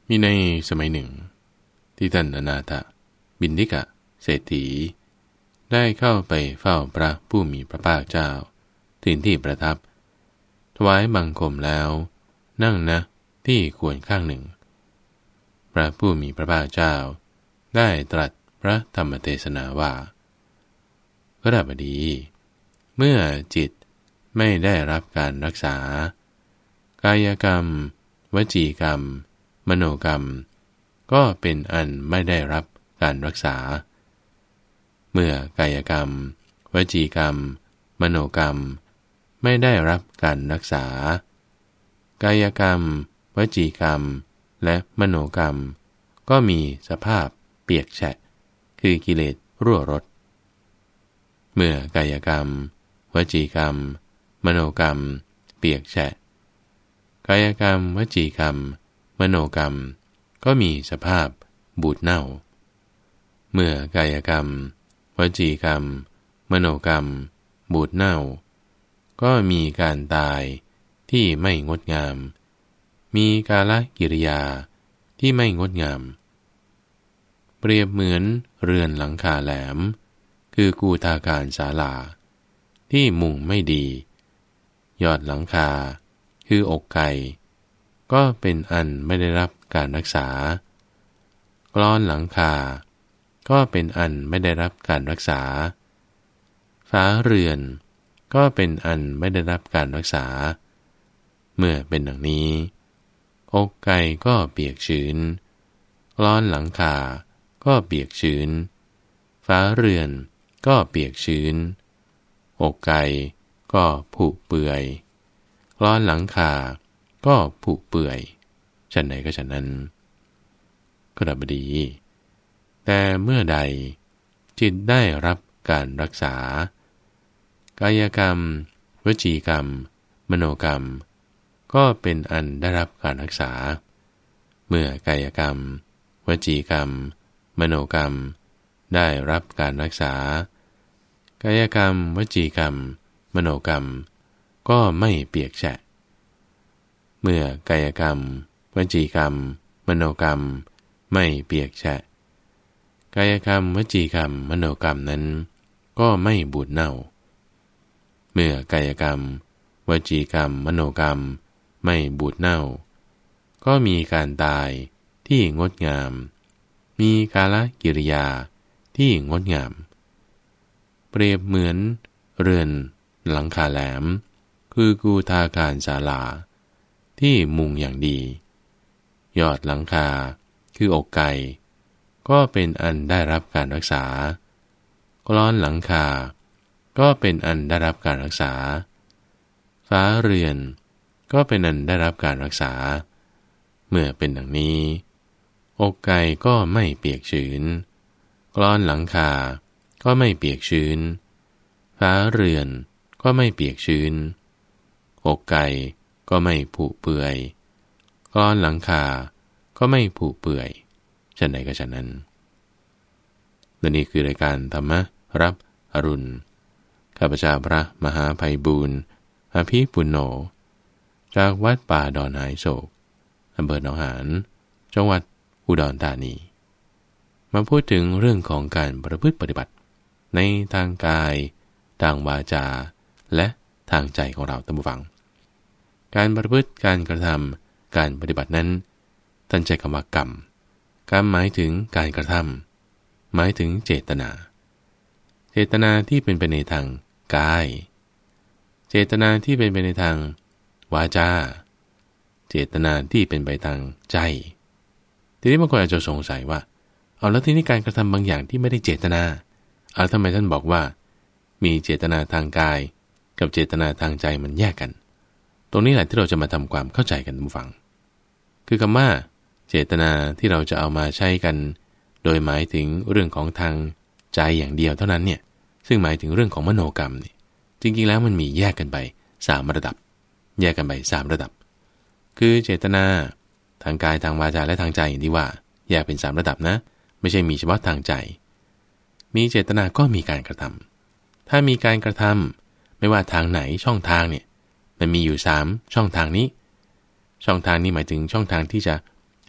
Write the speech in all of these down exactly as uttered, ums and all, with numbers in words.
มีในสมัยหนึ่งที่ท่านอนาถบิณฑิกะเศรษฐีได้เข้าไปเฝ้าพระผู้มีพระภาคเจ้าถึงที่ประทับถวายบังคมแล้วนั่งนะที่ควรข้างหนึ่งพระผู้มีพระภาคเจ้าได้ตรัสพระธรรมเทศนาว่าพระบดีเมื่อจิตไม่ได้รับการรักษากายกรรมวจีกรรมมโนกรรมก็เป็นอันไม่ได้รับการรักษาเมื่อกายกรรมวจีกรรมมโนกรรมไม่ได้รับการรักษากายกรรมวจีกรรมและมโนกรรมก็มีสภาพเปียกแฉะคือกิเลสรั่วรดเมื่อกายกรรมวจีกรรมมโนกรรมเปียกแฉะกายกรรมวจีกรรมมโนกรรมก็มีสภาพบูดเน่าเมื่อกายกรรมวจีกรรมมโนกรรมบูดเน่าก็มีการตายที่ไม่งดงามมีกาลกิริยาที่ไม่งดงามเปรียบเหมือนเรือนหลังคาแหลมคือกูทาการศาลาที่มุงไม่ดียอดหลังคาคือกไก่ก็เป็นอันไม่ได้รับการรักษากลอนหลังคาก็เป็นอันไม่ได้รับการรักษาฝาเรือนก็เป็นอันไม่ได้รับการรักษาเมื่อเป็นดังนี้อกไก่ก็เปียกชื้นกลอนหลังคาก็เปียกชื้นฝาเรือนก็เปียกชื้นอกไก่ก็ผุเปื่อยกลอนหลังคาก็ผุเปื่อยฉันไหนก็ฉันนั้นก็ดับดีแต่เมื่อใดจิตได้รับการรักษากายกรรมวจีกรรมมโนกรรมก็เป็นอันได้รับการรักษาเมื่อกายกรรมวจีกรรมมโนกรรมได้รับการรักษากายกรรมวจีกรรมมโนกรรมก็ไม่เปียกแฉะเมื่อกายกรรมวจีกรรมมโนกรรมไม่เปียกแฉะกายกรรมวจีกรรมมโนกรรมนั้นก็ไม่บูดเน่าเมื่อกายกรรมวจีกรรมมโนกรรมไม่บูดเน่าก็มีการตายที่งดงามมีกาลกิริยาที่งดงามเปรียบเหมือนเรือนหลังคาแหลมคือกูทาการศาลาที่มุงอย่างดียอดหลังคาคืออกไก่ก็เป็นอันได้รับการรักษากลอนหลังคาก็เป็นอันได้รับการรักษาฝาเรือนก็เป็นอันได้รับการรักษาเมื่อเป็นดังนี้อกไก่ก็ไม่เปียกชื้นกลอนหลังคาก็ไม่เปียกชื้นฝาเรือนก็ไม่เปียกชื้นอกไก่ก็ไม่ผุเปื่อยกลอนหลังคาก็ไม่ผุเปื่อยฉันใดก็ฉันนั้นและนี่คือรายการธรรมรับอรุณข้าพเจ้าพระมหาไพบูลย์อภิปุณโญจากวัดป่าดอนหายโศกอำเภอหนองหานจังหวัดอุดรธานีมาพูดถึงเรื่องของการประพฤติปฏิบัติในทางกายทางวาจาและทางใจของเราท่านผู้ฟังการประพฤติการกระทำการปฏิบัตินั้นท่านใช้คำว่ากรรมกรรมหมายถึงการกระทำหมายถึงเจตนาเจตนาที่เป็นไปในทางกายเจตนาที่เป็นไปในทางวาจาเจตนาที่เป็นไปทางใจทีนี้บางคนอาจจะสงสัยว่าเอาแล้วที่นี่การกระทำบางอย่างที่ไม่ได้เจตนาเอาทำไมท่านบอกว่ามีเจตนาทางกายกับเจตนาทางใจมันแยกกันตรงนี้แหละที่เราจะมาทำความเข้าใจกันผู้ฟังคือคำว่าเจตนาที่เราจะเอามาใช้กันโดยหมายถึงเรื่องของทางใจอย่างเดียวเท่านั้นเนี่ยซึ่งหมายถึงเรื่องของมโนกรรมนี่จริงๆแล้วมันมีแยกกันไปสามระดับแยกกันไปสามระดับคือเจตนาทางกายทางวาจาและทางใจอย่างที่ว่าแยกเป็นสามระดับนะไม่ใช่มีเฉพาะทางใจมีเจตนาก็มีการกระทำถ้ามีการกระทำไม่ว่าทางไหนช่องทางเนี่ยมันมีอยู่สามช่องทางนี้ช่องทางนี้หมายถึงช่องทางที่จะ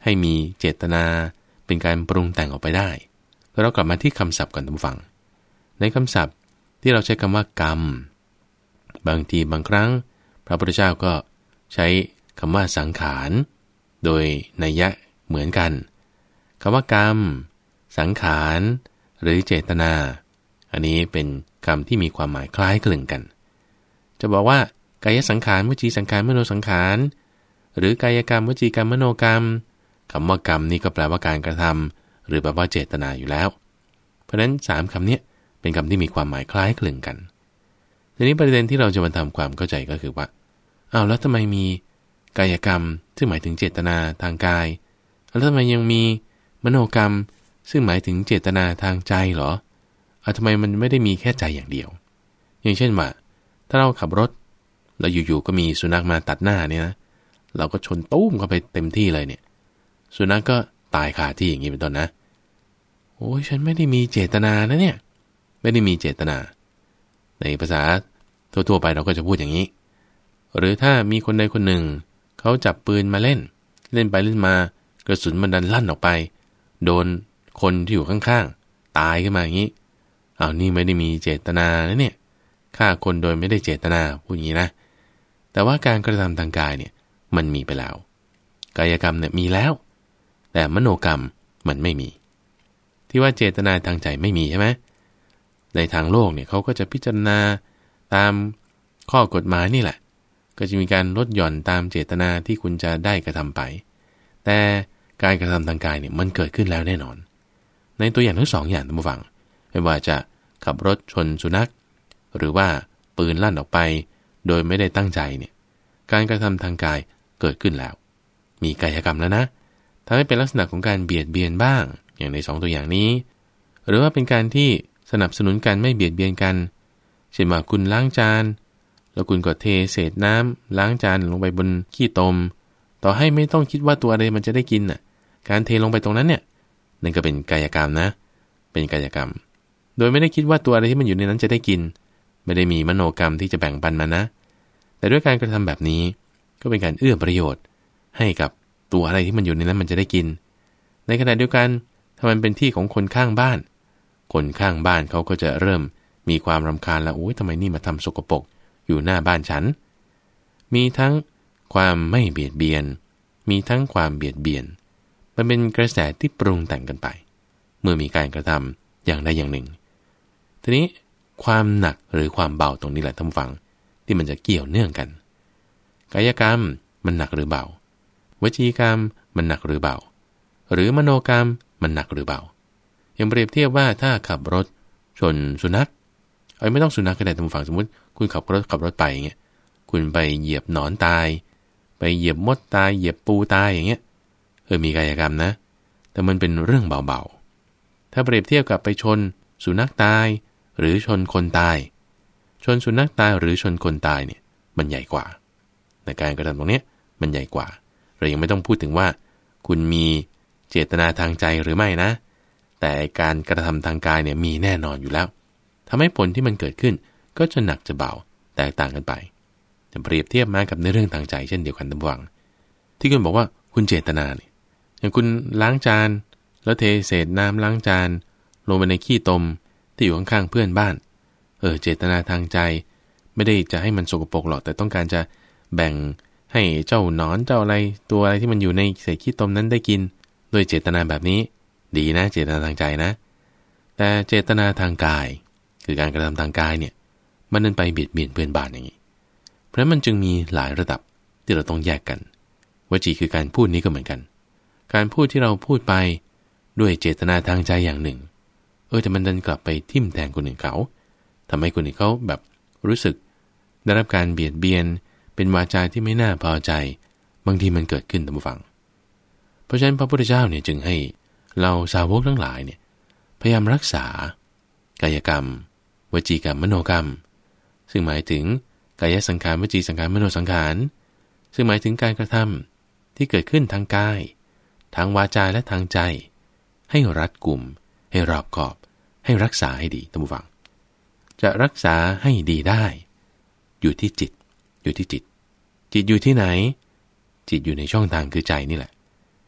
ให้มีเจตนาเป็นการปรุงแต่งออกไปได้แล้วเรากลับมาที่คำศัพท์ก่อนทุกฝั่งในคำศัพท์ที่เราใช้คำว่ากรรมบางทีบางครั้งพระพุทธเจ้าก็ใช้คำว่าสังขารโดยนัยยะเหมือนกันคำว่ากรรมสังขารหรือเจตนาอันนี้เป็นคำที่มีความหมายคล้ายคลึงกันจะบอกว่ากายสังขารวจีสังขารมโนสังขารหรือกายกรรมวจีกรรมมโนกรรมคำว่ากรรมนี่ก็แปลว่าการกระทำหรือแปลว่าเจตนาอยู่แล้วเพราะฉะนั้นสามคำนี้เป็นคำที่มีความหมายคล้ายคลึงกันทีนี้ประเด็นที่เราจะมาทำความเข้าใจก็คือว่าอ้าวแล้วทำไมมีกายกรรมซึ่งหมายถึงเจตนาทางกายแล้วทำไมยังมีมโนกรรมซึ่งหมายถึงเจตนาทางใจเหรออ่ะทำไมมันไม่ได้มีแค่ใจอย่างเดียวอย่างเช่นว่าถ้าเราขับรถแล้วอยู่ๆก็มีสุนัขมาตัดหน้าเนี่ยนะเราก็ชนตุ้มเข้าไปเต็มที่เลยเนี่ยสุนัขก็ตายคาที่อย่างนี้เป็นต้นนะโอ้ยฉันไม่ได้มีเจตนานะเนี่ยไม่ได้มีเจตนาในภาษาทั่วๆไปเราก็จะพูดอย่างนี้หรือถ้ามีคนใดคนหนึ่งเขาจับปืนมาเล่นเล่นไปเล่นมากระสุนมันดันลั่นออกไปโดนคนที่อยู่ข้างๆตายขึ้นมาอย่างนี้อ้าวนี่ไม่ได้มีเจตนานะเนี่ยฆ่าคนโดยไม่ได้เจตนาพูดอย่างนี้นะแต่ว่าการกระทำทางกายเนี่ยมันมีไปแล้วกายกรรมเนี่ยมีแล้วแต่มโนกรรมมันไม่มีที่ว่าเจตนาทางใจไม่มีใช่ไหมในทางโลกเนี่ยเขาก็จะพิจารณาตามข้อกฎหมายนี่แหละก็จะมีการลดหย่อนตามเจตนาที่คุณจะได้กระทำไปแต่การกระทำทางกายเนี่ยมันเกิดขึ้นแล้วแน่นอนในตัวอย่างทั้งสองอย่างท่านผู้ฟังไม่ว่าจะขับรถชนสุนัขหรือว่าปืนลั่นออกไปโดยไม่ได้ตั้งใจเนี่ยการกระทำทางกายเกิดขึ้นแล้วมีกายกรรมแล้วนะทำให้เป็นลักษณะของการเบียดเบียนบ้างอย่างในสองตัวอย่างนี้หรือว่าเป็นการที่สนับสนุนกันไม่เบียดเบียนกันเช่นว่าคุณล้างจานแล้วคุณก็เทเศษน้ำล้างจานลงไปบนขี้ตมต่อให้ไม่ต้องคิดว่าตัวอะไรมันจะได้กินน่ะการเทลงไปตรงนั้นเนี่ยนั่นก็เป็นกายกรรมนะเป็นกายกรรมโดยไม่ได้คิดว่าตัวอะไรที่มันอยู่ในนั้นจะได้กินไม่ได้มีมโนกรรมที่จะแบ่งปันมันนะแต่ด้วยการกระทำแบบนี้ก็เป็นการเอื้อประโยชน์ให้กับตัวอะไรที่มันอยู่ในนั้นมันจะได้กินในขณะเดียวกันถ้ามันเป็นที่ของคนข้างบ้านคนข้างบ้านเขาก็จะเริ่มมีความรำคาญแล้วโอ๊ยทำไมนี่มาทำสกปรกอยู่หน้าบ้านฉันมีทั้งความไม่เบียดเบียนมีทั้งความเบียดเบียนมันเป็นกระแสที่ปรุงแต่งกันไปเมื่อมีการกระทำอย่างใดอย่างหนึ่งทีนี้ความหนักหรือความเบาตรงนี้แหละท่านฟังที่มันจะเกี่ยวเนื่องกันกายกรรมมันหนักหรือเบาวจีกรรมมันหนักหรือเบาหรือมโนกรรมมันหนักหรือเบาอย่างเปรียบเทียบว่าถ้าขับรถชนสุนัขเอ้ยไม่ต้องสุนัขก็ได้ท่านฟังสมมติคุณขับรถขับรถไปอย่างเงี้ยคุณไปเหยียบหนอนตายไปเหยียบมดตายเหยียบปูตายอย่างเงี้ยเออมีกายกรรมนะแต่มันเป็นเรื่องเบาๆถ้าเปรียบเทียบกับไปชนสุนัขตายหรือชนคนตายชนสุนัขตายหรือชนคนตายเนี่ยมันใหญ่กว่าในการกระทำตรงนี้มันใหญ่กว่าเรายังไม่ต้องพูดถึงว่าคุณมีเจตนาทางใจหรือไม่นะแต่การกระทำทางกายเนี่ยมีแน่นอนอยู่แล้วทำให้ผลที่มันเกิดขึ้นก็จะหนักจะเบาแตกต่างกันไปจะเปรียบเทียบมากับในเรื่องทางใจเช่นเดียวกันทั้งหวังที่คุณบอกว่าคุณเจตนาเนี่ยอย่างคุณล้างจานแล้วเทเศษน้ำล้างจานลงไปในขี้ตมที่อยู่ข้างๆเพื่อนบ้านเออเจตนาทางใจไม่ได้จะให้มันสกปรกหรอกแต่ต้องการจะแบ่งให้เจ้าหนอนเจ้าอะไรตัวอะไรที่มันอยู่ในเศษขี้ตมนั้นได้กินด้วยเจตนาแบบนี้ดีนะเจตนาทางใจนะแต่เจตนาทางกายคือการกระทำทางกายเนี่ยมันนั้นไปเบียดเบียนเพื่อนบ้านอย่างนี้เพราะมันจึงมีหลายระดับที่เราต้องแยกกันวจีคือการพูดนี้ก็เหมือนกันการพูดที่เราพูดไปด้วยเจตนาทางใจอย่างหนึ่งเออแต่มันดันกลับไปทิ่มแทงคนอื่นเขาทำให้คนอื่นเขาแบบรู้สึกได้รับการเบียดเบียนเป็นวาจาที่ไม่น่าพอใจบางทีมันเกิดขึ้นตามฟังเพราะฉะนั้นพระพุทธเจ้าเนี่ยจึงให้เราสาวกทั้งหลายเนี่ยพยายามรักษากายกรรมวจีกรรมมโนกรรมซึ่งหมายถึงกายสังขารวจีสังขารมโนสังขารซึ่งหมายถึงการกระทำที่เกิดขึ้นทางกายทางวาจาและทางใจให้รัดกุมให้รอบคอบให้รักษาให้ดีท่านผู้ฟังจะรักษาให้ดีได้อยู่ที่จิตอยู่ที่จิตจิตอยู่ที่ไหนจิตอยู่ในช่องทางคือใจนี่แหละ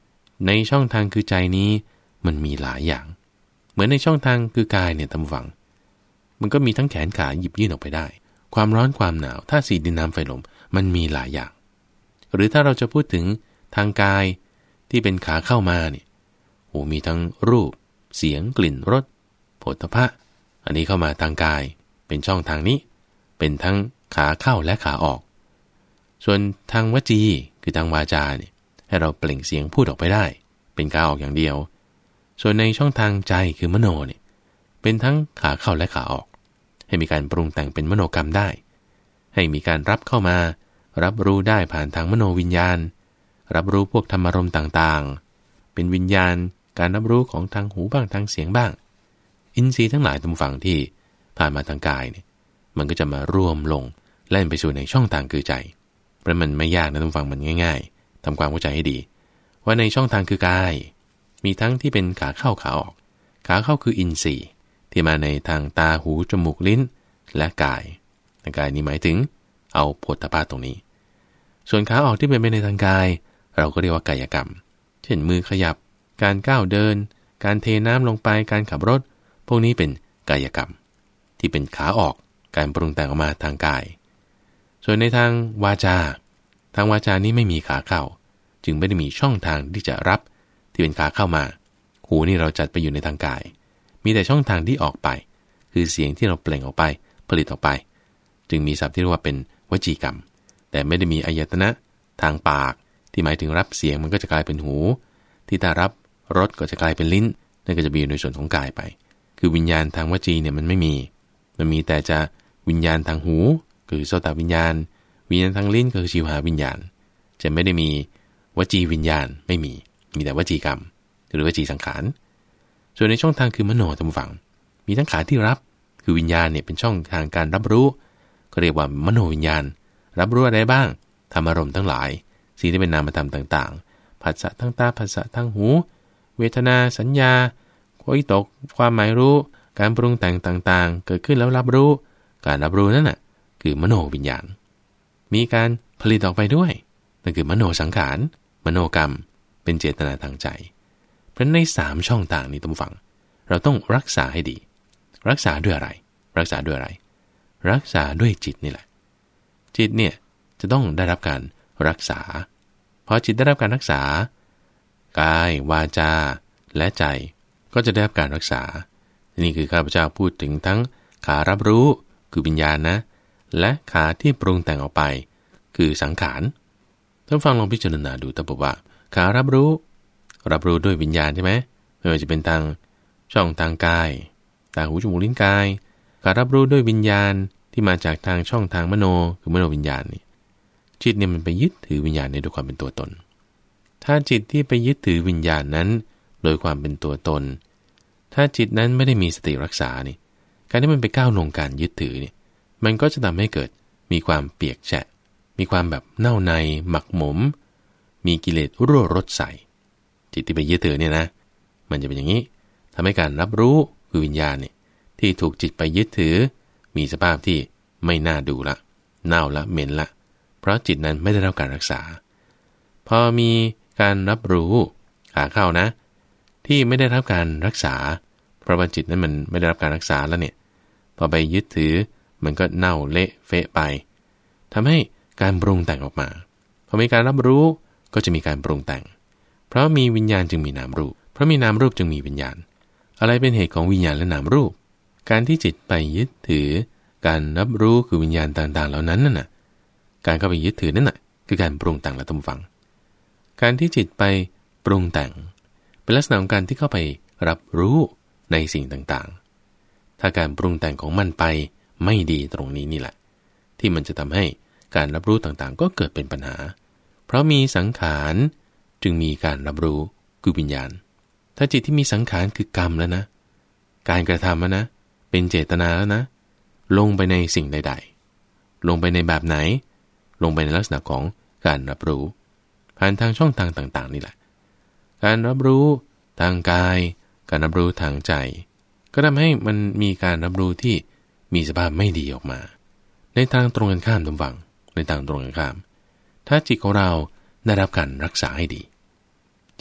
ในช่องทางคือใจนี้มันมีหลายอย่างเหมือนในช่องทางคือกายเนี่ยตามฝังมันก็มีทั้งแขนขาหยิบยื่นออกไปได้ความร้อนความหนาวธาตุสี่ดินน้ำไฟลมมันมีหลายอย่างหรือถ้าเราจะพูดถึงทางกายที่เป็นขาเข้ามาเนี่ยโอ้มีทั้งรูปเสียงกลิ่นรสโผฏฐัพพะอันนี้เข้ามาทางกายเป็นช่องทางนี้เป็นทั้งขาเข้าและขาออกส่วนทางวจีคือทางวาจาเนี่ยให้เราเปล่งเสียงพูดออกไปได้เป็นขาออกอย่างเดียวส่วนในช่องทางใจคือมโนเนี่ยเป็นทั้งขาเข้าและขาออกให้มีการปรุงแต่งเป็นมโนกรรมได้ให้มีการรับเข้ามารับรู้ได้ผ่านทางมโนวิญญาณรับรู้พวกธรรมารมณ์ต่างๆเป็นวิญญาณการรับรู้ของทางหูบ้างทางเสียงบ้างอินทรีย์ทั้งหลายตามฝั่งที่ผ่านมาทางกายเนี่ยมันก็จะมารวมลงเล่นไปสู่ในช่องทางคือใจเพราะมันไม่ยากนะตามฝั่งมันง่ายๆทำความเข้าใจให้ดีว่าในช่องทางคือกายมีทั้งที่เป็นขาเข้าขาออกขาเข้าคืออินทรีย์ที่มาในทางตาหูจมูกลิ้นและกายทางกายนี้หมายถึงเอาโผฏฐัพพะตรงนี้ส่วนขาออกที่เป็นไปในทางกายเราก็เรียกว่ากายกรรมเช่นมือขยับการก้าวเดินการเทน้ำลงไปการขับรถพวกนี้เป็นกายกรรมที่เป็นขาออกการปรุงแต่งออกมาทางกายส่วนในทางวาจาทางวาจานี้ไม่มีขาเข้าจึงไม่ได้มีช่องทางที่จะรับที่เป็นขาเข้ามาหูนี่เราจัดไปอยู่ในทางกายมีแต่ช่องทางที่ออกไปคือเสียงที่เราเปล่งออกไปผลิตออกไปจึงมีศัพท์ที่เรียกว่าเป็นวจีกรรมแต่ไม่ได้มีอายตนะทางปากที่หมายถึงรับเสียงมันก็จะกลายเป็นหูที่ถ้ารับรสก็จะกลายเป็นลิ้นนั่นก็จะมีอยู่ในส่วนของกายไปคือวิญญาณทางวจีเนี่ยมันไม่มีมันมีแต่จะวิญญาณทางหูคือโสตวิญญาณวิญญาณทางลิ้นก็คือชิวหาวิญญาณจะไม่ได้มีวจีวิญญาณไม่มีมีแต่วจีกรรมหรือวจีสังขารส่วนในช่องทางคือมโนทางฝั่งมีทั้งขาที่รับคือวิญญาณเนี่ยเป็นช่องทางการรับรู้ก็เรียกว่ามโนวิญญาณรับรู้อะไรบ้างธรรมารมณ์ทั้งหลายสิ่งที่เป็นนามธรรมต่างๆผัสสะทั้งตาผัสสะทั้งหูเวทนาสัญญาวิตกความหมายรู้การปรุงแต่งต่างๆเกิดขึ้นแล้วรับรู้การรับรู้นั่นน่ะคือมโนวิญญาณมีการผลิตออกไปด้วยนั่นคือมโนสังขารมโนกรรมเป็นเจตนาทางใจเพราะในสามช่องทางนี้ต้องฟังเราต้องรักษาให้ดีรักษาด้วยอะไรรักษาด้วยอะไรรักษาด้วยจิตนี่แหละจิตเนี่ยจะต้องได้รับการรักษาพอจิตได้รับการรักษากายวาจาและใจก็จะได้รับการรักษานี่คือข้าพเจ้าพูดถึงทั้งขารับรู้คือวิญญาณนะและขาที่ปรุงแต่งออกไปคือสังขารท่านฟังลองพิจารณาดูแต่บอกว่าขารับรู้รับรู้ด้วยวิญญาณใช่ไหมไม่ว่าจะเป็นทางช่องทางกายตาหูจมูกลิ้นกายขารับรู้ด้วยวิญญาณที่มาจากทางช่องทางมโนคือมโนวิญญาณนี่จิตเนี่ยมันไปยึดถือวิญญาณในโดยความเป็นตัวตนถ้าจิตที่ไปยึดถือวิญญาณนั้นโดยความเป็นตัวตนถ้าจิตนั้นไม่ได้มีสติรักษานี่การที่มันไปก้าวลงการยึดถือเนี่ยมันก็จะทำให้เกิดมีความเปียกแฉะมีความแบบเน่าในหมักหมมมีกิเลสรั่วรสใส่จิตที่ไปยึดถือเนี่ยนะมันจะเป็นอย่างนี้ทำให้การรับรู้คือวิญญาณเนี่ยที่ถูกจิตไปยึดถือมีสภาพที่ไม่น่าดูละเน่าละเหม็นละเพราะจิตนั้นไม่ได้รับการรักษาพอมีการรับรู้ขาเข้านะที่ไม่ได้รับการรักษาเพราะว่าจิตนั้นมันไม่ได้รับการรักษาแล้วเนี่ยพอไปยึดถือมันก็เน่าเละเฟะไปทำให้การปรุงแต่งออกมาพอมีการรับรู้ก็จะมีการปรุงแต่งเพราะมีวิญญาณจึงมีนามรูปเพราะมีนามรูปจึงมีวิญญาณอะไรเป็นเหตุของวิญญาณและนามรูปการที่จิตไปยึดถือการรับรู้คือวิญญาณต่างๆเหล่านั้นน่ะนะการเข้าไปยึดถือนั่นน่ะคือการปรุงแต่งและทำฟังการที่จิตไปปรุงแต่งเป็นลักษณะของการที่เข้าไปรับรู้ในสิ่งต่างๆถ้าการปรุงแต่งของมันไปไม่ดีตรงนี้นี่แหละที่มันจะทำให้การรับรู้ต่างๆก็เกิดเป็นปัญหาเพราะมีสังขารจึงมีการรับรู้คือวิญญาณถ้าจิตที่มีสังขารคือกรรมแล้วนะการกระทำแล้วนะเป็นเจตนาแล้วนะลงไปในสิ่งใดๆลงไปในแบบไหนลงไปในลักษณะของการรับรู้ผ่านทางช่องทางต่างๆนี่แหละการรับรู้ทางกายการรับรู้ทางใจก็ทำให้มันมีการรับรู้ที่มีสภาพไม่ดีออกมาในทางตรงกันข้ามตรงฝั่งในทางตรงกันข้ามถ้าจิตของเราได้รับการรักษาให้ดีจิ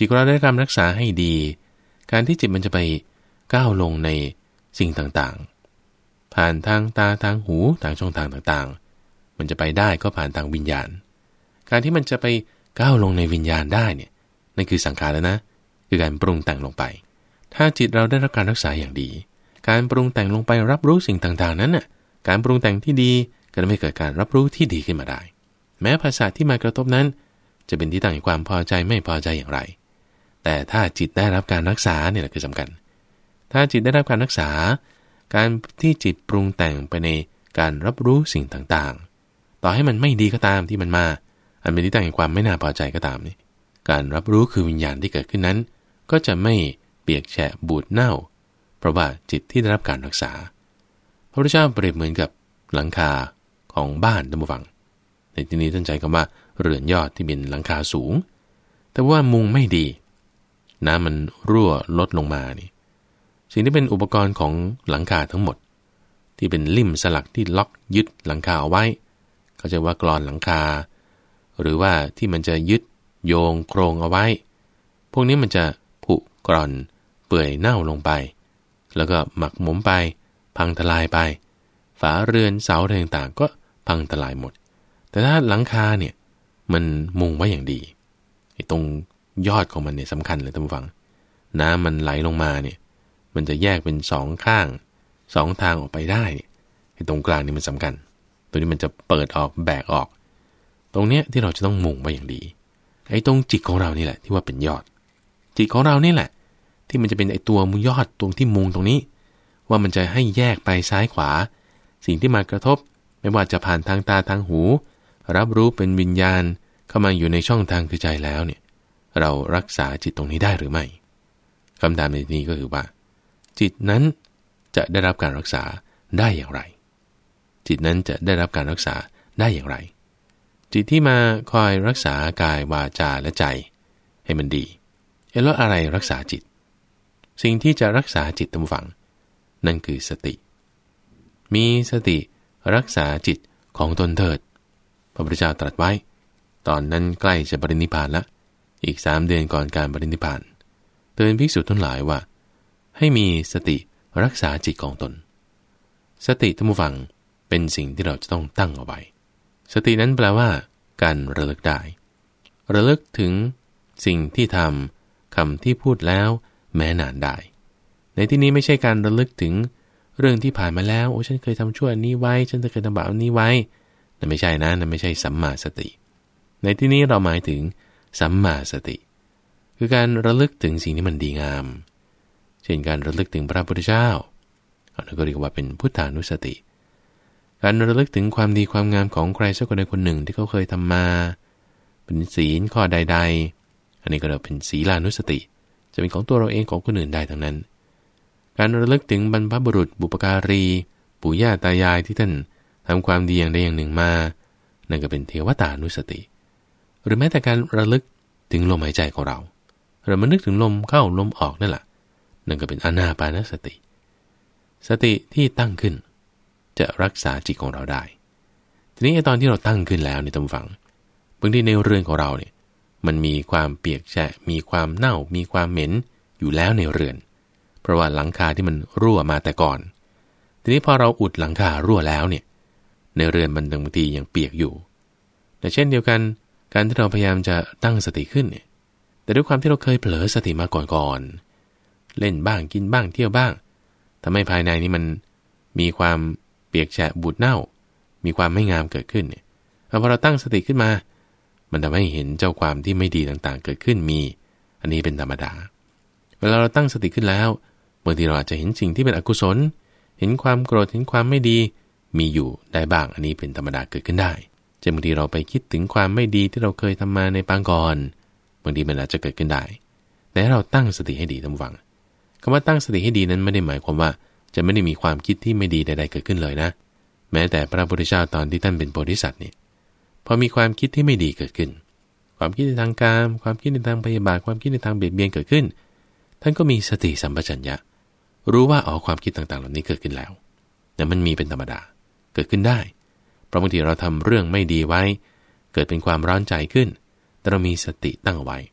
จิตของเราได้รับการรักษาให้ดีการที่จิตมันจะไปก้าวลงในสิ่งต่างๆผ่านทางตาทางหูทางช่องทางต่างๆมันจะไปได้ก็ผ่านทางวิญญาณการที่มันจะไปก้าวลงในวิญญาณได้เนี่ยนั่นคือสังขารแล้วนะคือการปรุงแต่งลงไปถ้าจิตเราได้รับการรักษาอย่างดีการปรุงแต่งลงไปรับรู้สิ่งต่างๆนั้นน่ะการปรุงแต่งที่ดีก็จะไม่เกิดการรับรู้ที่ดีขึ้นมาได้แม้ภาษาที่มากระทบนั้นจะเป็นที่ตั้งแห่งความพอใจไม่พอใจอย่างไรแต่ถ้าจิตได้รับการรักษาเนี่ยแหละคือสำคัญถ้าจิตได้รับการรักษาการที่จิตปรุงแต่งไปในการรับรู้สิ่งต่างๆต่อให้มันไม่ดีก็ตามที่มันมาอันเป็นที่ตั้งแห่งความไม่น่าพอใจก็ตามนี่การรับรู้คือวิญญาณที่เกิดขึ้นนั้นก็จะไม่เปียกแฉะบูดเน่าเพราะว่าจิตที่ได้รับการรักษาพระพุทธเจ้าเปรียบเหมือนกับหลังคาของบ้านท่านผู้ฟังในที่นี้ท่านใจคำว่าเรือนยอดที่เป็นหลังคาสูงแต่ว่ามุงไม่ดีน้ำมันรั่วลดลงมานี่สิ่งที่เป็นอุปกรณ์ของหลังคาทั้งหมดที่เป็นลิ่มสลักที่ล็อกยึดหลังคาเอาไว้เขาจะว่ากลอนหลังคาหรือว่าที่มันจะยึดโยงโครงเอาไว้พวกนี้มันจะผุกร่อนเปื่อยเน่าลงไปแล้วก็หมักหมมไปพังทลายไปฝาเรือนเสาอะไรต่างๆก็พังทลายหมดแต่ถ้าหลังคาเนี่ยมันมุงไว้อย่างดีไอ้ตรงยอดของมันเนี่ยสำคัญเลยท่านผู้ฟังน้ำมันไหลลงมาเนี่ยมันจะแยกเป็นสองข้างสองทางออกไปได้เนี่ยไอ้ตรงกลางนี่มันสำคัญตัวนี้มันจะเปิดออกแบกออกตรงเนี้ยที่เราจะต้องมุงไว้อย่างดีไอ้ตรงจิตของเรานี่แหละที่ว่าเป็นยอดจิตของเรานี่แหละที่มันจะเป็นไอ้ตัวมุยอดตรงที่มุงตรงนี้ว่ามันจะให้แยกไปซ้ายขวาสิ่งที่มากระทบไม่ว่าจะผ่านทางตาทางหูรับรู้เป็นวิญญาณเข้ามาอยู่ในช่องทางคือใจแล้วเนี่ยเรารักษาจิตตรงนี้ได้หรือไม่คำถามในนี้ก็คือว่าจิตนั้นจะได้รับการรักษาได้อย่างไรจิตนั้นจะได้รับการรักษาได้อย่างไรจิตที่มาคอยรักษากายวาจาและใจให้มันดีแล้วอะไรรักษาจิตสิ่งที่จะรักษาจิตตั้งฝังนั่นคือสติมีสติรักษาจิตของตนเถิดพระพุทธเจ้าตรัสไว้ตอนนั้นใกล้จะปรินิพพานละอีกสามเดือนก่อนการปรินิพพานเตือนภิกษุทั้งหลายว่าให้มีสติรักษาจิตของตนสติท่านผู้ฟังเป็นสิ่งที่เราจะต้องตั้งเอาไว้สตินั้นแปลว่าการระลึกได้ระลึกถึงสิ่งที่ทำคำที่พูดแล้วแม้นานได้ในที่นี้ไม่ใช่การระลึกถึงเรื่องที่ผ่านมาแล้วโอ้ฉันเคยทำชั่วอันนี้ไว้ฉันเคยทำบาปอันนี้ไว้นั่นไม่ใช่นะนั่นไม่ใช่สัมมาสติในที่นี้เราหมายถึงสัมมาสติคือการระลึกถึงสิ่งที่มันดีงามเช่นการระลึกถึงพระพุทธเจ้าอันนั้นก็เรียกว่าเป็นพุทธานุสติการระลึกถึงความดีความงามของใครสักคนใดคนหนึ่งที่เขาเคยทำมาเป็นศีลข้อใดๆอันนี้ก็เรียกเป็นศีลานุสติจะเป็นของตัวเราเองของคนอื่นได้ทั้งนั้นการระลึกถึงบรรพบุรุษบุปการีปู่ย่าตายายที่ท่านทำความดีอย่างใดอย่างหนึ่งมานั่นก็เป็นเทวตานุสติหรือแม้แต่การระลึกถึงลมหายใจของเราเรามานึกถึงลมเข้าลมออกนั่นแหละนั่นก็เป็นอานาปานสติสติที่ตั้งขึ้นจะรักษาจิตของเราได้ทีนี้ตอนที่เราตั้งขึ้นแล้วในตำฝังบางทีในเรือนของเราเนี่ยมันมีความเปียกแฉะมีความเน่ามีความเหม็นอยู่แล้วในเรือนเพราะว่าหลังคาที่มันรั่วมาแต่ก่อนทีนี้พอเราอุดหลังคารั่วแล้วเนี่ยในเรือนมันบางทียังเปียกอยู่แต่เช่นเดียวกันการที่เราพยายามจะตั้งสติขึ้นเนี่ยแต่ด้วยความที่เราเคยเผลอสติมาก่อนๆเล่นบ้างกินบ้างเที่ยวบ้างทำให้ภายในนี้มันมีความเปียกแฉะบูดเน่ามีความไม่งามเกิดขึ้นเนี่ยพอเราตั้งสติขึ้นมามันทำให้เห็นเจ้าความที่ไม่ดีต่างๆเกิดขึ้นมีอันนี้เป็นธรรมดาเวลาเราตั้งสติขึ้นแล้วบางทีเราอาจจะเห็นสิ่งที่เป็นอกุศลเห็นความโกรธเห็นความไม่ดีมีอยู่ได้บ้างอันนี้เป็นธรรมดาเกิดขึ้นได้จะบางทีเราไปคิดถึงความไม่ดีที่เราเคยทำมาในปางก่อนบางทีมันอาจจะเกิดขึ้นได้แต่เราตั้งสติให้ดีท่านผู้ฟังคำว่าตั้งสติให้ดีนั้นไม่ได้หมายความว่าจะไม่ได้มีความคิดที่ไม่ดีใดๆเกิดขึ้นเลยนะแม้แต่พระพุทธเจ้าตอนที่ท่านเป็นโพธิสัตว์นี่พอมีความคิดที่ไม่ดีเกิดขึ้นความคิดในทางกามความคิดในทางพยาบาทความคิดในทางเบียดเบียนเกิดขึ้นท่านก็มีสติสัมปชัญญะรู้ว่าอ๋อความคิดต่างๆเหล่านี้เกิดขึ้นแล้วแต่มันมีเป็นธรรมดาเกิดขึ้นได้เพราะบางทีเราทำเรื่องไม่ดีไว้เกิดเป็นความร้อนใจขึ้นแต่เรามีสติตั้งเอาไว้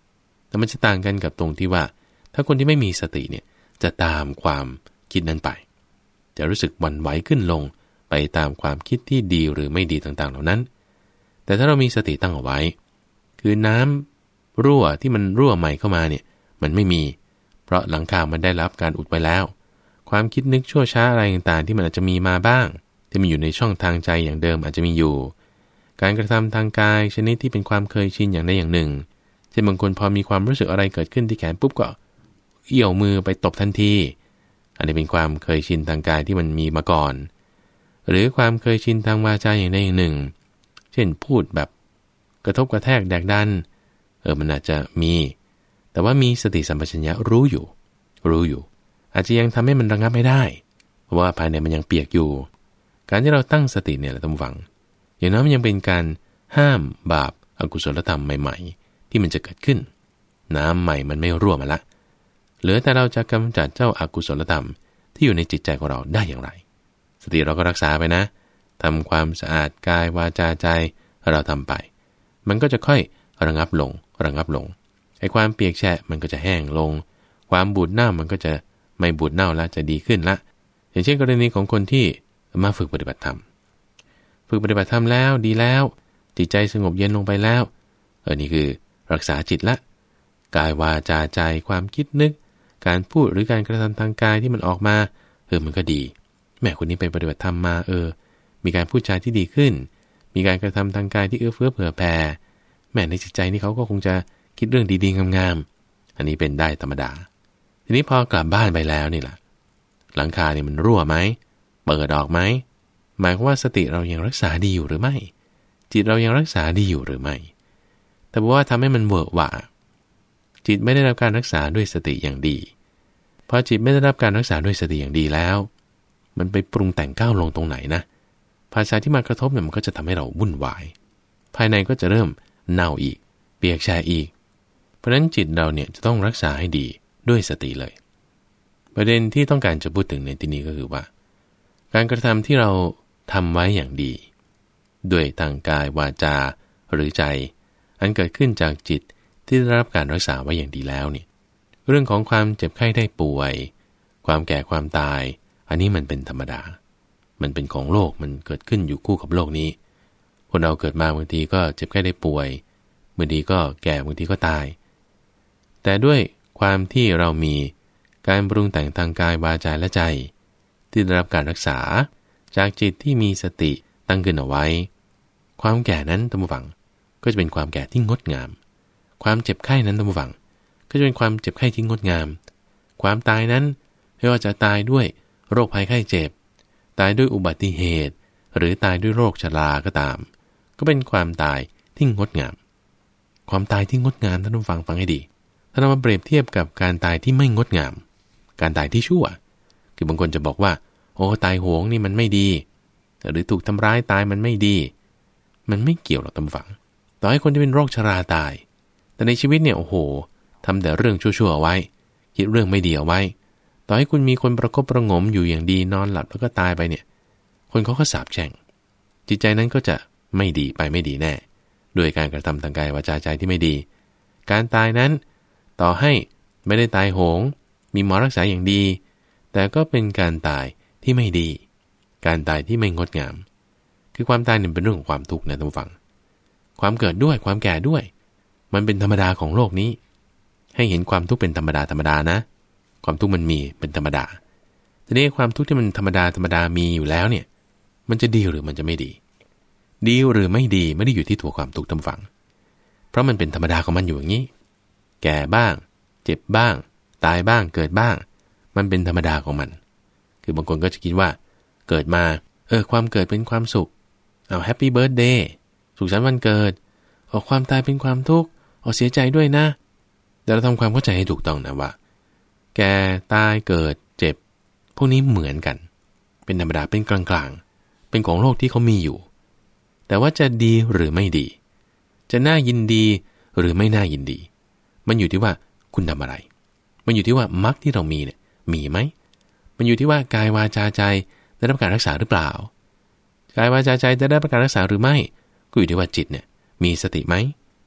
แต่มันจะต่างกันกับตรงที่ว่าถ้าคนที่ไม่มีสติเนี่ยจะตามความคิดนั้นไปจะรู้สึกหวั่นไหวขึ้นลงไปตามความคิดที่ดีหรือไม่ดีต่างๆเหล่านั้นแต่ถ้าเรามีสติตั้งเอาไว้คือน้ำรั่วที่มันรั่วใหม่เข้ามาเนี่ยมันไม่มีเพราะหลังคามันได้รับการอุดไปแล้วความคิดนึกชั่วช้าอะไรต่างๆที่มันอาจจะมีมาบ้างที่มันอยู่ในช่องทางใจอย่างเดิมอาจจะมีอยู่การกระทำทางกายชนิดที่เป็นความเคยชินอย่างใดอย่างหนึ่งเช่นบางคนพอมีความรู้สึกอะไรเกิดขึ้นที่แขนปุ๊บก็เอี่ยวมือไปตบทันทีอันนี้เป็นความเคยชินทางกายที่มันมีมาก่อนหรือความเคยชินทางวาจาอย่างใดอย่างหนึ่งเช่นพูดแบบกระทบกระแทกแดกดันเออมันอาจจะมีแต่ว่ามีสติสัมปชัญญะรู้อยู่รู้อยู่อาจจะยังทำให้มันระงับไม่ได้เพราะว่าภายในมันยังเปียกอยู่การที่เราตั้งสติเนี่ยเราต้องฟังอย่างนั้นมันยังเป็นการห้ามบาปอกุศลธรรมใหม่ๆที่มันจะเกิดขึ้นน้ำใหม่มันไม่รั่วมาละเหลือแต่เราจะกำจัดเจ้าอกุศลธรรมที่อยู่ในจิตใจของเราได้อย่างไรสติเราก็รักษาไปนะทำความสะอาดกายวาจาใจเราทำไปมันก็จะค่อยระงับลงระงับลงไอ้ความเปียกแฉะมันก็จะแห้งลงความบูดเน่ามันก็จะไม่บูดเน่าละจะดีขึ้นละอย่างเช่นกรณีของคนที่มาฝึกปฏิบัติธรรมฝึกปฏิบัติธรรมแล้วดีแล้วจิตใจสงบเย็นลงไปแล้วเออนี่คือรักษาจิตละกายวาจาใจความคิดนึกการพูดหรือการกระทำทางกายที่มันออกมาเออมันก็ดีแม่คนนี้ไปปฏิบัติธรรมมาเออมีการพูดจาที่ดีขึ้นมีการกระทำทางกายที่เอื้อเฟื้อเผื่อแผ่แม่ในจิตใจนี่เขาก็คงจะคิดเรื่องดีๆงามๆอันนี้เป็นได้ธรรมดาทีนี้พอกลับบ้านไปแล้วนี่แหละหลังคานี่มันรั่วไหมเปิดออกไหมหมายความว่าสติเรายังรักษาดีอยู่หรือไม่จิตเรายังรักษาดีอยู่หรือไม่แต่ว่าทำให้มันเวอะหวะจิตไม่ได้รับการรักษาด้วยสติอย่างดีพอจิตไม่ได้รับการรักษาด้วยสติอย่างดีแล้วมันไปปรุงแต่งก้าวลงตรงไหนนะภาษาที่มากระทบเนี่ยมันก็จะทำให้เราวุ่นวายภายในก็จะเริ่มเน่าอีกเปียกแฉะอีกเพราะฉะนั้นจิตเราเนี่ยจะต้องรักษาให้ดีด้วยสติเลยประเด็นที่ต้องการจะพูดถึงในที่นี้ก็คือว่าการกระทำที่เราทำไว้อย่างดีด้วยทางกายวาจาหรือใจอันเกิดขึ้นจากจิตที่ได้รับการรักษาไว้อย่างดีแล้วนี่เรื่องของความเจ็บไข้ได้ป่วยความแก่ความตายอันนี้มันเป็นธรรมดามันเป็นของโลกมันเกิดขึ้นอยู่คู่กับโลกนี้คนเราเกิดมาบางทีก็เจ็บไข้ได้ป่วยบางทีก็แก่บางทีก็ตายแต่ด้วยความที่เรามีการปรุงแต่งทางกายวาจาและใจที่ได้รับการรักษาจากจิตที่มีสติตั้งขึ้นเอาไว้ความแก่นั้นท่านผู้ฟังก็จะเป็นความแก่ที่งดงามความเจ็บไข้นั้นท่านผู้ฟังก็จะเป็นความเจ็บไข้ที่งดงามความตายนั้นไม่ว่าจะตายด้วยโรคภัยไข้เจ็บตายด้วยอุบัติเหตุหรือตายด้วยโรคชราก็ตามก็เป็นความตายที่งดงามความตายที่งดงามท่านผู้ฟังฟังให้ดีถ้าเรามาเปรียบเทียบกับการตายที่ไม่งดงามการตายที่ชั่วคือบางคนจะบอกว่าโอ้ตายโหงนี่มันไม่ดีหรือถูกทำร้ายตายมันไม่ดีมันไม่เกี่ยวหรอกท่านผู้ฟังต่อให้คนที่เป็นโรคชราตายแต่ในชีวิตเนี่ยโอ้โหทำแต่เรื่องชั่วๆเอาไว้คิดเรื่องไม่ดีเอาไว้ต่อให้คุณมีคนประคบประงมอยู่อย่างดีนอนหลับแล้วก็ตายไปเนี่ยคนเขาก็สาปแช่งจิตใจนั้นก็จะไม่ดีไปไม่ดีแน่ด้วยการกระทำทางกายวาจาใจที่ไม่ดีการตายนั้นต่อให้ไม่ได้ตายโหงมีหมอรักษาอย่างดีแต่ก็เป็นการตายที่ไม่ดีการตายที่ไม่งดงามคือความตายเนี่ยเป็นเรื่องของความทุกข์นะท่านผู้ฟังความเกิดด้วยความแก่ด้วยมันเป็นธรรมดาของโลกนี้ให้เห็นความทุกข์เป็นธรรมดาธรรมดานะความทุกข์มันมีเป็นธรรมดาทีนี้ความทุกข์ที่มันธรรมดาธรรมดามีอยู่แล้วเนี่ยมันจะดีหรือมันจะไม่ดีดีหรือไม่ดีไม่ได้อยู่ที่ตัวความทุกข์ท่านผู้ฟังเพราะมันเป็นธรรมดาของมันอยู่อย่างนี้แก่บ้างเจ็บบ้างตายบ้างเกิดบ้างมันเป็นธรรมดาของมันคือบางคนก็จะคิดว่าเกิดมาเออความเกิดเป็นความสุขเอาแฮปปี้เบิร์ธเดย์สุขสันต์วันเกิดเอาความตายเป็นความทุกข์เอาเสียใจด้วยนะแต่เราทำความเข้าใจให้ถูกต้องนะว่าแก่ตายเกิดเจ็บพวกนี้เหมือนกันเป็นธรรมดาเป็นกลางๆเป็นของโลกที่เขามีอยู่แต่ว่าจะดีหรือไม่ดีจะน่ายินดีหรือไม่น่ายินดีมันอยู่ที่ว่าคุณทำอะไรมันอยู่ที่ว่ามรรคที่เรามีเนี่ยมีไหมมันอยู่ที่ว่ากายวาจาใจได้รับการรักษาหรือเปล่ากายวาจาใจได้รับการรักษาหรือไม่ก็อยู่ที่ว่าจิตเนี่ยมีสติไหมบ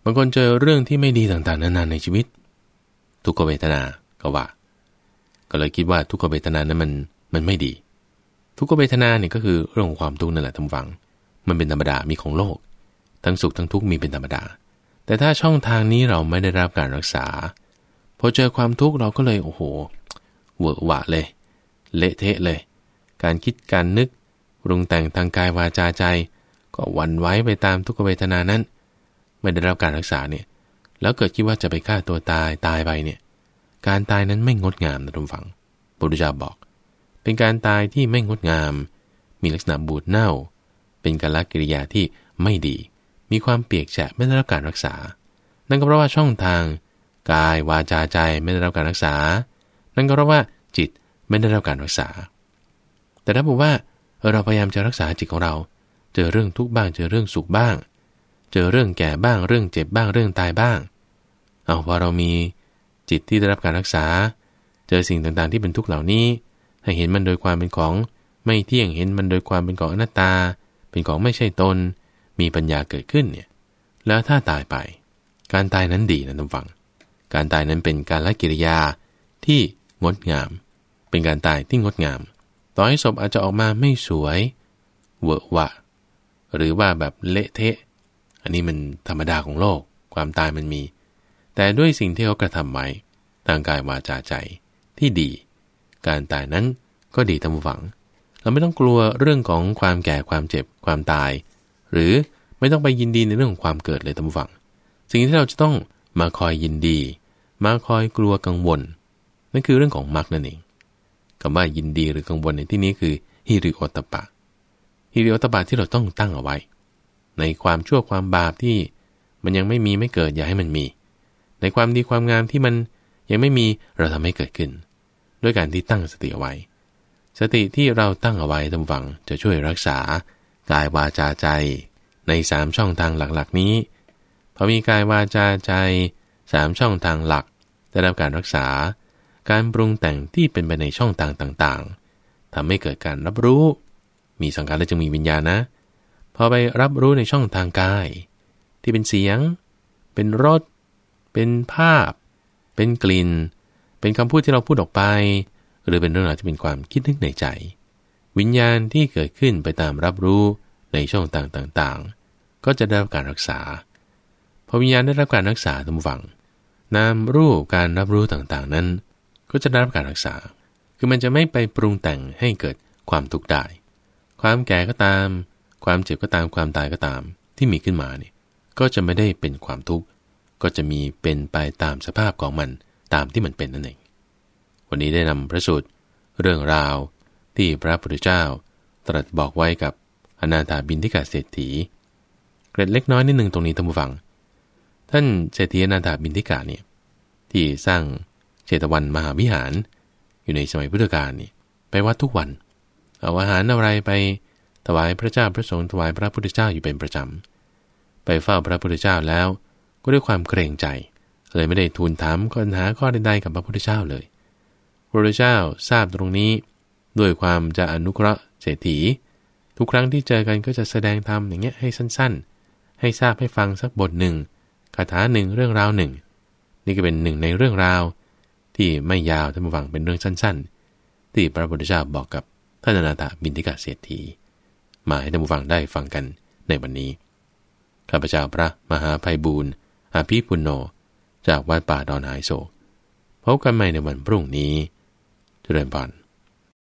างคนเจอเรื่องที่ไม่ดีต่างๆนานาในชีวิตทุกขเวทนาก็ว่าก็เลยคิดว่าทุกขเวทนานั้นมันมันไม่ดีทุกขเวทนาเนี่ยก็คือเรื่องของความทุกข์นั่นแหละท่านฟังมันเป็นธรรมดามีของโลกทั้งสุขทั้งทุกข์มีเป็นธรรมดาแต่ถ้าช่องทางนี้เราไม่ได้รับการรักษาพอเจอความทุกข์เราก็เลยโอ้โหเวอะหวะเลยเละเทะเลยการคิดการนึกปรุงแต่งทางกายวาจาใจก็หวั่นไหวไปตามทุกขเวทนานั้นไม่ได้รับการรักษาเนี่ยแล้วเกิดคิดว่าจะไปฆ่าตัวตายตายไปเนี่ยการตายนั้นไม่งดงามนะทุกฝังพระพุทธเจ้าบอกเป็นการตายที่ไม่งดงามมีลักษณะบูดเน่าเป็นกาลกิริยาที่ไม่ดีมีความเปียกแฉะไม่ได้รับการรักษานั่นก็เพราะว่าช่องทางกายวาจาใจไม่ได้รับการรักษานั่นก็เพราะว่าจิตไม่ได้รับการรักษาแต่ถ้าบอกว่าเราพยายามจะรักษาจิตของเราเจอเรื่องทุกข์บ้างเจอเรื่องสุขบ้างเจอเรื่องแก่บ้างเรื่องเจ็บบ้างเรื่องตายบ้างเอาพอเรามีจิตที่ได้รับการรักษาเจอสิ่งต่างๆที่เป็นทุกข์เหล่านี้ให้เห็นมันโดยความเป็นของไม่เที่ยงเห็นมันโดยความเป็นของอนัตตาเป็นของไม่ใช่ตนมีปัญญาเกิดขึ้นเนี่ยแล้วถ้าตายไปการตายนั้นดีนะท่านฟังการตายนั้นเป็นการละกิริยาที่งดงามเป็นการตายที่งดงามต่อให้ศพอาจจะออกมาไม่สวยเวอะหวะหรือว่าแบบเละเทะอันนี้มันธรรมดาของโลกความตายมันมีแต่ด้วยสิ่งที่เขากระทำไว้ทางกายวาจาใจที่ดีการตายนั้นก็ดีตามฝังเราไม่ต้องกลัวเรื่องของความแก่ความเจ็บความตายหรือไม่ต้องไปยินดีในเรื่องของความเกิดเลยตามฝังสิ่งที่เราจะต้องมาคอยยินดีมาคอยกลัวกังวลนั่นคือเรื่องของมรรคนั่นเองคำว่ายินดีหรือกังวลในที่นี้คือฮิริโอตปะฮิริโอตปะที่เราต้องตั้งเอาไว้ในความชั่วความบาปที่มันยังไม่มีไม่เกิดอย่าให้มันมีในความดีความงามที่มันยังไม่มีเราทำให้เกิดขึ้นด้วยการที่ตั้งสติเอาไว้สติที่เราตั้งเอาไว้ตามฝังจะช่วยรักษากายวาจาใจในสามช่องทางหลักๆนี้พอมีกายวาจาใจสามช่องทางหลักได้รับการรักษาการปรุงแต่งที่เป็นไปในช่องทางต่างๆทำให้เกิดการรับรู้มีสังขารและจึงมีวิญญาณนะพอไปรับรู้ในช่องทางกายที่เป็นเสียงเป็นรสเป็นภาพเป็นกลิ่นเป็นคำพูดที่เราพูดออกไปหรือเป็นเรื่องราวที่เป็นความคิดนึกในใจวิญญาณที่เกิดขึ้นไปตามรับรู้ในช่องทางต่างๆก็จะได้รับการรักษาพอวิญญาณได้รับการรักษาตามฝังนามรูปการรับรู้ต่างๆนั้นก็จะได้รับการรักษาคือมันจะไม่ไปปรุงแต่งให้เกิดความทุกข์ได้ความแก่ก็ตามความเจ็บก็ตามความตายก็ตามที่มีขึ้นมาเนี่ยก็จะไม่ได้เป็นความทุกข์ก็จะมีเป็นไปตามสภาพของมันตามที่มันเป็นนั่นเองวันนี้ได้นำพระสูตรเรื่องราวที่พระพุทธเจ้าตรัสบอกไว้กับอนาถบิณฑิกเศรษฐีเกร็ดเล็กน้อยนิดนึงตรงนี้ท่านผู้ฟังท่านเศรษฐีอนาถบิณฑิกะเนี่ยที่สร้างเชตวันมหาวิหารอยู่ในสมัยพุทธกาลนี่ไปวัดทุกวันเอาอาหารอะไรไปถวายพระเจ้าพระสงฆ์ถวายพระพุทธเจ้าอยู่เป็นประจำไปเฝ้าพระพุทธเจ้าแล้วก็ด้วยความเกรงใจเลยไม่ได้ทูลถามปัญหาข้อใดๆกับพระพุทธเจ้าเลยพระพุทธเจ้าทราบตรงนี้ด้วยความจะอนุเคราะห์เศรษฐีทุกครั้งที่เจอกันก็จะแสดงธรรมอย่างเงี้ยให้สั้นๆให้ทราบให้ฟังสักบทหนึ่งคาถาหนึ่งเรื่องราวหนึ่งนี่ก็เป็นหนึ่งในเรื่องราวที่ไม่ยาวท่านผู้ฟังเป็นเรื่องสั้นๆที่พระพุทธเจ้าบอกกับท่านอนาถบิณฑิกเศรษฐีมาให้ท่านผู้ฟังได้ฟังกันในวันนี้ข้าพเจ้าพระมหาไพบูลย์อภิปุณโญจากวัดป่าดอนหายโศกพบกันใหม่ในวันพรุ่งนี้เจริญพร